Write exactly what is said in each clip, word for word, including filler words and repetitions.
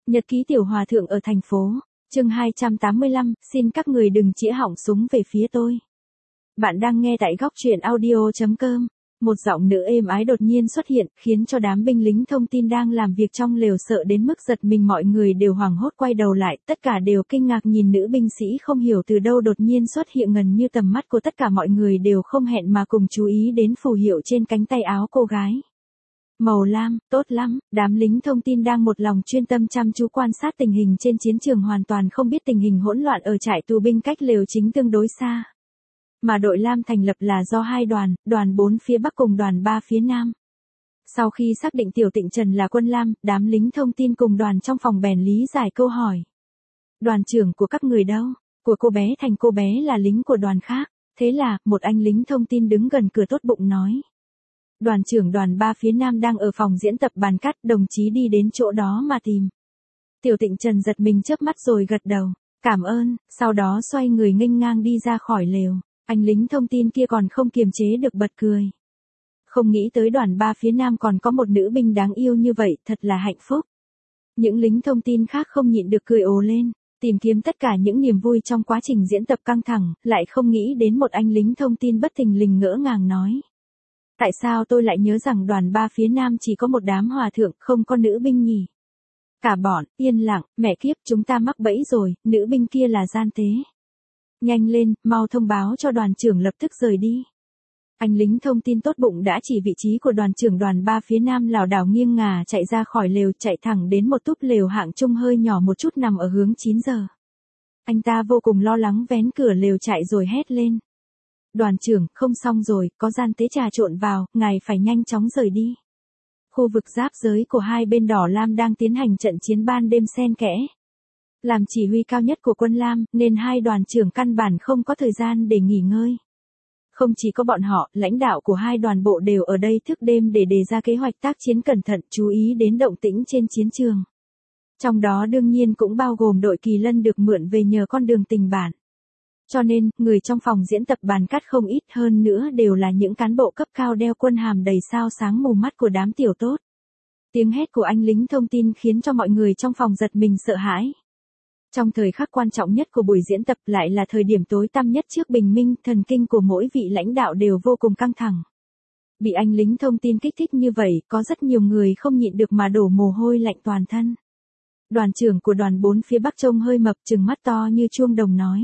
Nhật ký tiểu hòa thượng ở thành phố. Chương hai trăm tám mươi lăm, xin các người đừng chĩa họng súng về phía tôi. Bạn đang nghe tại góc truyện audio chấm com. Một giọng nữ êm ái đột nhiên xuất hiện, khiến cho đám binh lính thông tin đang làm việc trong lều sợ đến mức giật mình, mọi người đều hoảng hốt quay đầu lại, tất cả đều kinh ngạc nhìn nữ binh sĩ không hiểu từ đâu đột nhiên xuất hiện, gần như tầm mắt của tất cả mọi người đều không hẹn mà cùng chú ý đến phù hiệu trên cánh tay áo cô gái. Màu lam, tốt lắm, đám lính thông tin đang một lòng chuyên tâm chăm chú quan sát tình hình trên chiến trường, hoàn toàn không biết tình hình hỗn loạn ở trại tù binh cách lều chính tương đối xa. Mà đội lam thành lập là do hai đoàn, đoàn bốn phía Bắc cùng đoàn ba phía Nam. Sau khi xác định Tiểu Tịnh Trần là quân lam, đám lính thông tin cùng đoàn trong phòng bèn lý giải câu hỏi. Đoàn trưởng của các người đâu? Của cô bé Thành, cô bé là lính của đoàn khác. Thế là, một anh lính thông tin đứng gần cửa tốt bụng nói. Đoàn trưởng đoàn ba phía Nam đang ở phòng diễn tập bàn cắt, đồng chí đi đến chỗ đó mà tìm. Tiểu Tịnh Trần giật mình chớp mắt rồi gật đầu. Cảm ơn, sau đó xoay người nghênh ngang đi ra khỏi lều. Anh lính thông tin kia còn không kiềm chế được bật cười. Không nghĩ tới đoàn ba phía Nam còn có một nữ binh đáng yêu như vậy, thật là hạnh phúc. Những lính thông tin khác không nhịn được cười ồ lên, tìm kiếm tất cả những niềm vui trong quá trình diễn tập căng thẳng, lại không nghĩ đến một anh lính thông tin bất thình lình ngỡ ngàng nói. Tại sao tôi lại nhớ rằng đoàn ba phía Nam chỉ có một đám hòa thượng, không có nữ binh nhỉ? Cả bọn, yên lặng, mẹ kiếp, chúng ta mắc bẫy rồi, nữ binh kia là gian tế. Nhanh lên, mau thông báo cho đoàn trưởng lập tức rời đi. Anh lính thông tin tốt bụng đã chỉ vị trí của đoàn trưởng đoàn ba phía Nam, lảo đảo nghiêng ngả chạy ra khỏi lều, chạy thẳng đến một túp lều hạng trung hơi nhỏ một chút nằm ở hướng chín giờ. Anh ta vô cùng lo lắng vén cửa lều chạy rồi hét lên. Đoàn trưởng, không xong rồi, có gian tế trà trộn vào, ngài phải nhanh chóng rời đi. Khu vực giáp giới của hai bên đỏ lam đang tiến hành trận chiến ban đêm xen kẽ. Làm chỉ huy cao nhất của quân lam, nên hai đoàn trưởng căn bản không có thời gian để nghỉ ngơi. Không chỉ có bọn họ, lãnh đạo của hai đoàn bộ đều ở đây thức đêm để đề ra kế hoạch tác chiến cẩn thận, chú ý đến động tĩnh trên chiến trường. Trong đó đương nhiên cũng bao gồm đội Kỳ Lân được mượn về nhờ con đường tình bản. Cho nên, người trong phòng diễn tập bàn cắt không ít, hơn nữa đều là những cán bộ cấp cao đeo quân hàm đầy sao sáng mù mắt của đám tiểu tốt. Tiếng hét của anh lính thông tin khiến cho mọi người trong phòng giật mình sợ hãi. Trong thời khắc quan trọng nhất của buổi diễn tập, lại là thời điểm tối tăm nhất trước bình minh, thần kinh của mỗi vị lãnh đạo đều vô cùng căng thẳng. Bị anh lính thông tin kích thích như vậy, có rất nhiều người không nhịn được mà đổ mồ hôi lạnh toàn thân. Đoàn trưởng của đoàn bốn phía Bắc trông hơi mập, trừng mắt to như chuông đồng nói.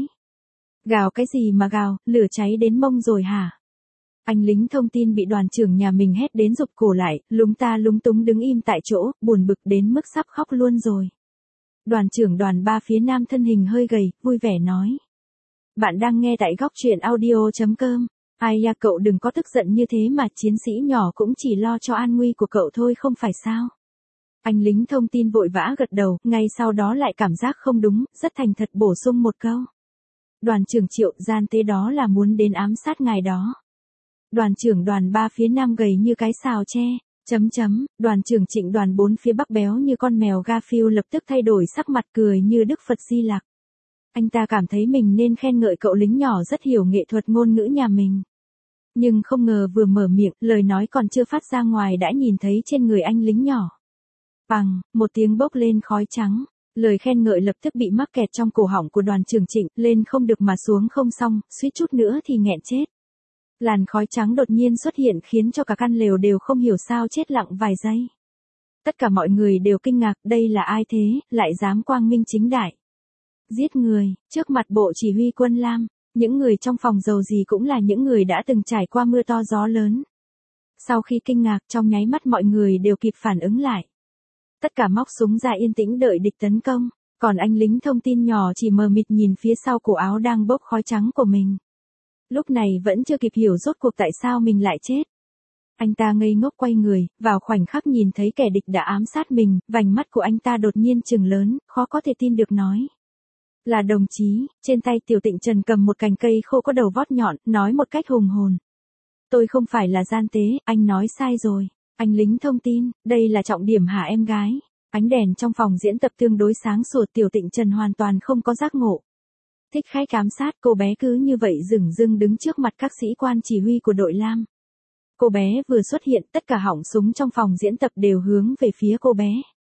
Gào cái gì mà gào, lửa cháy đến mông rồi hả? Anh lính thông tin bị đoàn trưởng nhà mình hét đến rụt cổ lại, lúng ta lúng túng đứng im tại chỗ, buồn bực đến mức sắp khóc luôn rồi. Đoàn trưởng đoàn ba phía Nam thân hình hơi gầy, vui vẻ nói. Bạn đang nghe tại góc truyện audio chấm com. Ai ya, cậu đừng có tức giận như thế mà, chiến sĩ nhỏ cũng chỉ lo cho an nguy của cậu thôi không phải sao? Anh lính thông tin vội vã gật đầu, ngay sau đó lại cảm giác không đúng, rất thành thật bổ sung một câu. Đoàn trưởng Triệu, gian tế đó là muốn đến ám sát ngài đó. Đoàn trưởng đoàn ba phía Nam gầy như cái xào tre. Chấm chấm, đoàn trưởng Trịnh đoàn bốn phía Bắc béo như con mèo Garfield lập tức thay đổi sắc mặt, cười như Đức Phật Di Lặc. Anh ta cảm thấy mình nên khen ngợi cậu lính nhỏ rất hiểu nghệ thuật ngôn ngữ nhà mình. Nhưng không ngờ vừa mở miệng, lời nói còn chưa phát ra ngoài đã nhìn thấy trên người anh lính nhỏ. Bằng, một tiếng bốc lên khói trắng. Lời khen ngợi lập tức bị mắc kẹt trong cổ họng của đoàn trưởng Trịnh, lên không được mà xuống không xong, suýt chút nữa thì nghẹn chết. Làn khói trắng đột nhiên xuất hiện khiến cho cả căn lều đều không hiểu sao chết lặng vài giây. Tất cả mọi người đều kinh ngạc, đây là ai thế, lại dám quang minh chính đại giết người, trước mặt bộ chỉ huy quân lam. Những người trong phòng dầu gì cũng là những người đã từng trải qua mưa to gió lớn. Sau khi kinh ngạc, trong nháy mắt mọi người đều kịp phản ứng lại. Tất cả móc súng ra yên tĩnh đợi địch tấn công, còn anh lính thông tin nhỏ chỉ mờ mịt nhìn phía sau cổ áo đang bốc khói trắng của mình. Lúc này vẫn chưa kịp hiểu rốt cuộc tại sao mình lại chết. Anh ta ngây ngốc quay người, vào khoảnh khắc nhìn thấy kẻ địch đã ám sát mình, vành mắt của anh ta đột nhiên trừng lớn, khó có thể tin được nói. Là đồng chí, trên tay Tiểu Tịnh Trần cầm một cành cây khô có đầu vót nhọn, nói một cách hùng hồn. Tôi không phải là gian tế, anh nói sai rồi. Anh lính thông tin, đây là trọng điểm hả em gái? Ánh đèn trong phòng diễn tập tương đối sáng sủa, Tiểu Tịnh Trần hoàn toàn không có giác ngộ. Thích khách ám sát, cô bé cứ như vậy dửng dưng đứng trước mặt các sĩ quan chỉ huy của đội lam. Cô bé vừa xuất hiện, tất cả họng súng trong phòng diễn tập đều hướng về phía cô bé.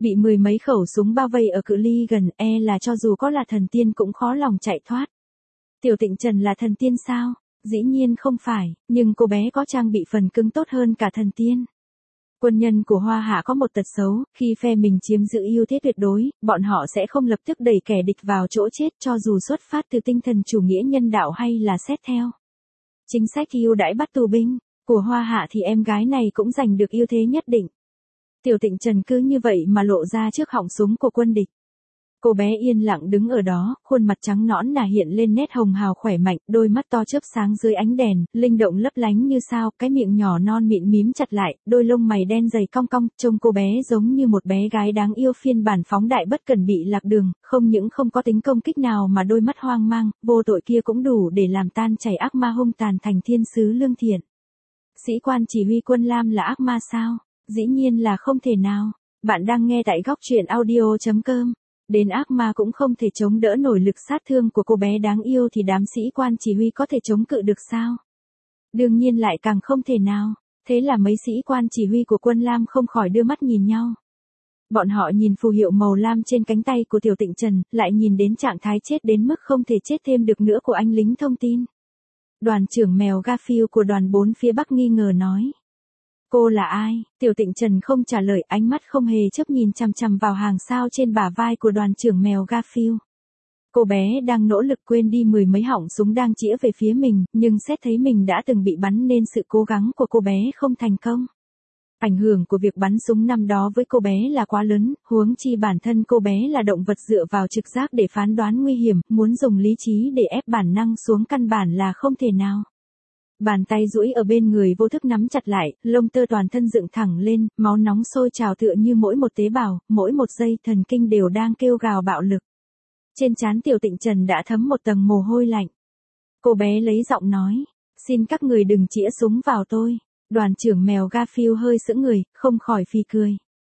Bị mười mấy khẩu súng bao vây ở cự ly gần, e là cho dù có là thần tiên cũng khó lòng chạy thoát. Tiểu Tịnh Trần là thần tiên sao? Dĩ nhiên không phải, nhưng cô bé có trang bị phần cứng tốt hơn cả thần tiên. Quân nhân của Hoa Hạ có một tật xấu, khi phe mình chiếm giữ ưu thế tuyệt đối, bọn họ sẽ không lập tức đẩy kẻ địch vào chỗ chết cho dù xuất phát từ tinh thần chủ nghĩa nhân đạo hay là xét theo chính sách ưu đãi bắt tù binh của Hoa Hạ thì em gái này cũng giành được ưu thế nhất định. Tiểu Tịnh Trần cứ như vậy mà lộ ra trước họng súng của quân địch. Cô bé yên lặng đứng ở đó, khuôn mặt trắng nõn nà hiện lên nét hồng hào khỏe mạnh, đôi mắt to chớp sáng dưới ánh đèn, linh động lấp lánh như sao, cái miệng nhỏ non mịn mím chặt lại, đôi lông mày đen dày cong cong, trông cô bé giống như một bé gái đáng yêu phiên bản phóng đại bất cần bị lạc đường, không những không có tính công kích nào mà đôi mắt hoang mang, vô tội kia cũng đủ để làm tan chảy ác ma hung tàn thành thiên sứ lương thiện. Sĩ quan chỉ huy quân Lam là ác ma sao? Dĩ nhiên là không thể nào. Bạn đang nghe tại góc truyện audio chấm com. Đến ác ma cũng không thể chống đỡ nổi lực sát thương của cô bé đáng yêu thì đám sĩ quan chỉ huy có thể chống cự được sao? Đương nhiên lại càng không thể nào. Thế là mấy sĩ quan chỉ huy của quân Lam không khỏi đưa mắt nhìn nhau. Bọn họ nhìn phù hiệu màu lam trên cánh tay của Tiểu Tịnh Trần, lại nhìn đến trạng thái chết đến mức không thể chết thêm được nữa của anh lính thông tin. Đoàn trưởng mèo Garfield của đoàn bốn phía Bắc nghi ngờ nói. Cô là ai? Tiểu Tịnh Trần không trả lời, ánh mắt không hề chớp nhìn chằm chằm vào hàng sao trên bả vai của đoàn trưởng mèo Garfield. Cô bé đang nỗ lực quên đi mười mấy họng súng đang chĩa về phía mình, nhưng xét thấy mình đã từng bị bắn nên sự cố gắng của cô bé không thành công. Ảnh hưởng của việc bắn súng năm đó với cô bé là quá lớn, huống chi bản thân cô bé là động vật dựa vào trực giác để phán đoán nguy hiểm, muốn dùng lý trí để ép bản năng xuống căn bản là không thể nào. Bàn tay duỗi ở bên người vô thức nắm chặt lại, lông tơ toàn thân dựng thẳng lên, máu nóng sôi trào tựa như mỗi một tế bào, mỗi một giây thần kinh đều đang kêu gào bạo lực. Trên trán Tiểu Tịnh Trần đã thấm một tầng mồ hôi lạnh. Cô bé lấy giọng nói, xin các người đừng chĩa súng vào tôi. Đoàn trưởng mèo Garfield hơi sững người, không khỏi phì cười.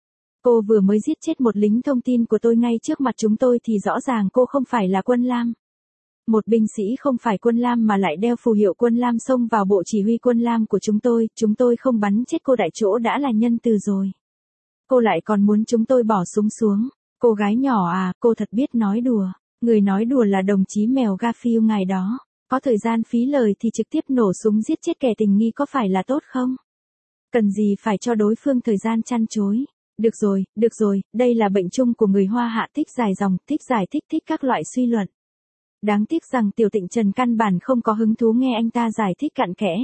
Cô vừa mới giết chết một lính thông tin của tôi ngay trước mặt chúng tôi thì rõ ràng cô không phải là quân Lam. Một binh sĩ không phải quân Lam mà lại đeo phù hiệu quân Lam xông vào bộ chỉ huy quân Lam của chúng tôi, chúng tôi không bắn chết cô tại chỗ đã là nhân từ rồi. Cô lại còn muốn chúng tôi bỏ súng xuống. Cô gái nhỏ à, cô thật biết nói đùa. Người nói đùa là đồng chí mèo Garfield ngài đó. Có thời gian phí lời thì trực tiếp nổ súng giết chết kẻ tình nghi có phải là tốt không? Cần gì phải cho đối phương thời gian chăn chối. Được rồi, được rồi, đây là bệnh chung của người Hoa Hạ, thích dài dòng, thích giải thích thích các loại suy luận. Đáng tiếc rằng Tiểu Tịnh Trần căn bản không có hứng thú nghe anh ta giải thích cặn kẽ.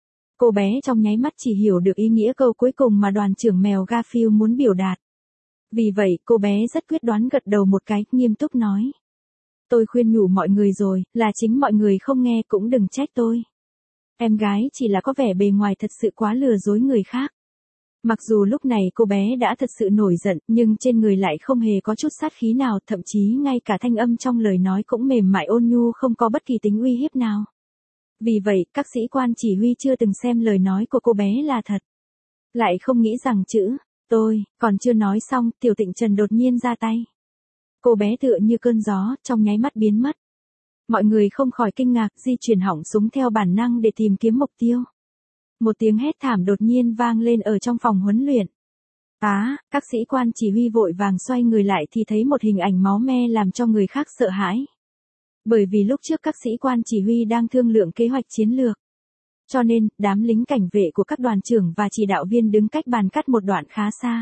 Cô bé trong nháy mắt chỉ hiểu được ý nghĩa câu cuối cùng mà đoàn trưởng mèo Garfield muốn biểu đạt. Vì vậy, cô bé rất quyết đoán gật đầu một cái, nghiêm túc nói. Tôi khuyên nhủ mọi người rồi, là chính mọi người không nghe cũng đừng trách tôi. Em gái chỉ là có vẻ bề ngoài thật sự quá lừa dối người khác. Mặc dù lúc này cô bé đã thật sự nổi giận, nhưng trên người lại không hề có chút sát khí nào, thậm chí ngay cả thanh âm trong lời nói cũng mềm mại ôn nhu, không có bất kỳ tính uy hiếp nào. Vì vậy, các sĩ quan chỉ huy chưa từng xem lời nói của cô bé là thật. Lại không nghĩ rằng chữ, tôi, còn chưa nói xong, Tiểu Tịnh Trần đột nhiên ra tay. Cô bé tựa như cơn gió, trong nháy mắt biến mất. Mọi người không khỏi kinh ngạc, di chuyển họng súng theo bản năng để tìm kiếm mục tiêu. Một tiếng hét thảm đột nhiên vang lên ở trong phòng huấn luyện. Á, à, các sĩ quan chỉ huy vội vàng xoay người lại thì thấy một hình ảnh máu me làm cho người khác sợ hãi. Bởi vì lúc trước các sĩ quan chỉ huy đang thương lượng kế hoạch chiến lược. Cho nên, đám lính cảnh vệ của các đoàn trưởng và chỉ đạo viên đứng cách bàn cắt một đoạn khá xa.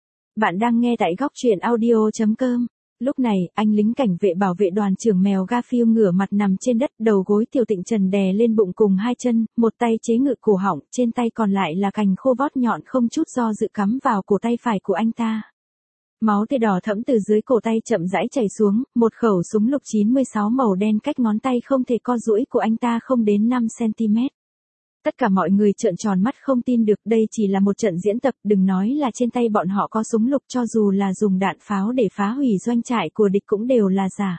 Bạn đang nghe tại góc truyện audio chấm com. Lúc này, anh lính cảnh vệ bảo vệ đoàn trưởng mèo Garfield ngửa mặt nằm trên đất, đầu gối Tiểu Tịnh Trần đè lên bụng cùng hai chân, một tay chế ngự cổ họng, trên tay còn lại là cành khô vót nhọn không chút do dự cắm vào cổ tay phải của anh ta. Máu tươi đỏ thẫm từ dưới cổ tay chậm rãi chảy xuống, một khẩu súng lục chín mươi sáu màu đen cách ngón tay không thể co duỗi của anh ta không đến năm xăng-ti-mét. Tất cả mọi người trợn tròn mắt không tin được, đây chỉ là một trận diễn tập, đừng nói là trên tay bọn họ có súng lục, cho dù là dùng đạn pháo để phá hủy doanh trại của địch cũng đều là giả.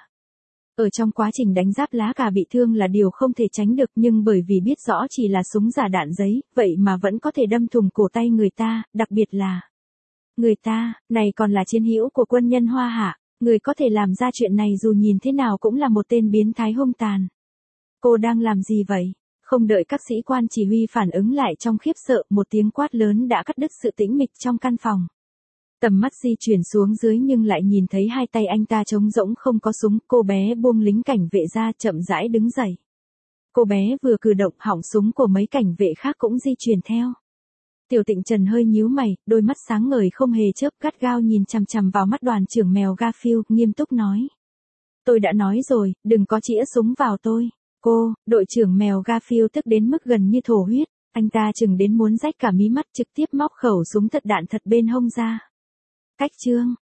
Ở trong quá trình đánh giáp lá cà bị thương là điều không thể tránh được, nhưng bởi vì biết rõ chỉ là súng giả đạn giấy, vậy mà vẫn có thể đâm thủng cổ tay người ta, đặc biệt là người ta, này còn là chiến hữu của quân nhân Hoa Hạ, người có thể làm ra chuyện này dù nhìn thế nào cũng là một tên biến thái hung tàn. Cô đang làm gì vậy? Không đợi các sĩ quan chỉ huy phản ứng lại trong khiếp sợ, một tiếng quát lớn đã cắt đứt sự tĩnh mịch trong căn phòng. Tầm mắt di chuyển xuống dưới nhưng lại nhìn thấy hai tay anh ta trống rỗng không có súng, cô bé buông lính cảnh vệ ra chậm rãi đứng dậy. Cô bé vừa cử động họng súng của mấy cảnh vệ khác cũng di chuyển theo. Tiểu Tịnh Trần hơi nhíu mày, đôi mắt sáng ngời không hề chớp gắt gao nhìn chằm chằm vào mắt đoàn trưởng mèo Garfield, nghiêm túc nói. Tôi đã nói rồi, đừng có chĩa súng vào tôi. Cô, đội trưởng mèo Garfield tức đến mức gần như thổ huyết, anh ta chừng đến muốn rách cả mí mắt trực tiếp móc khẩu súng thật đạn thật bên hông ra. Cách chương.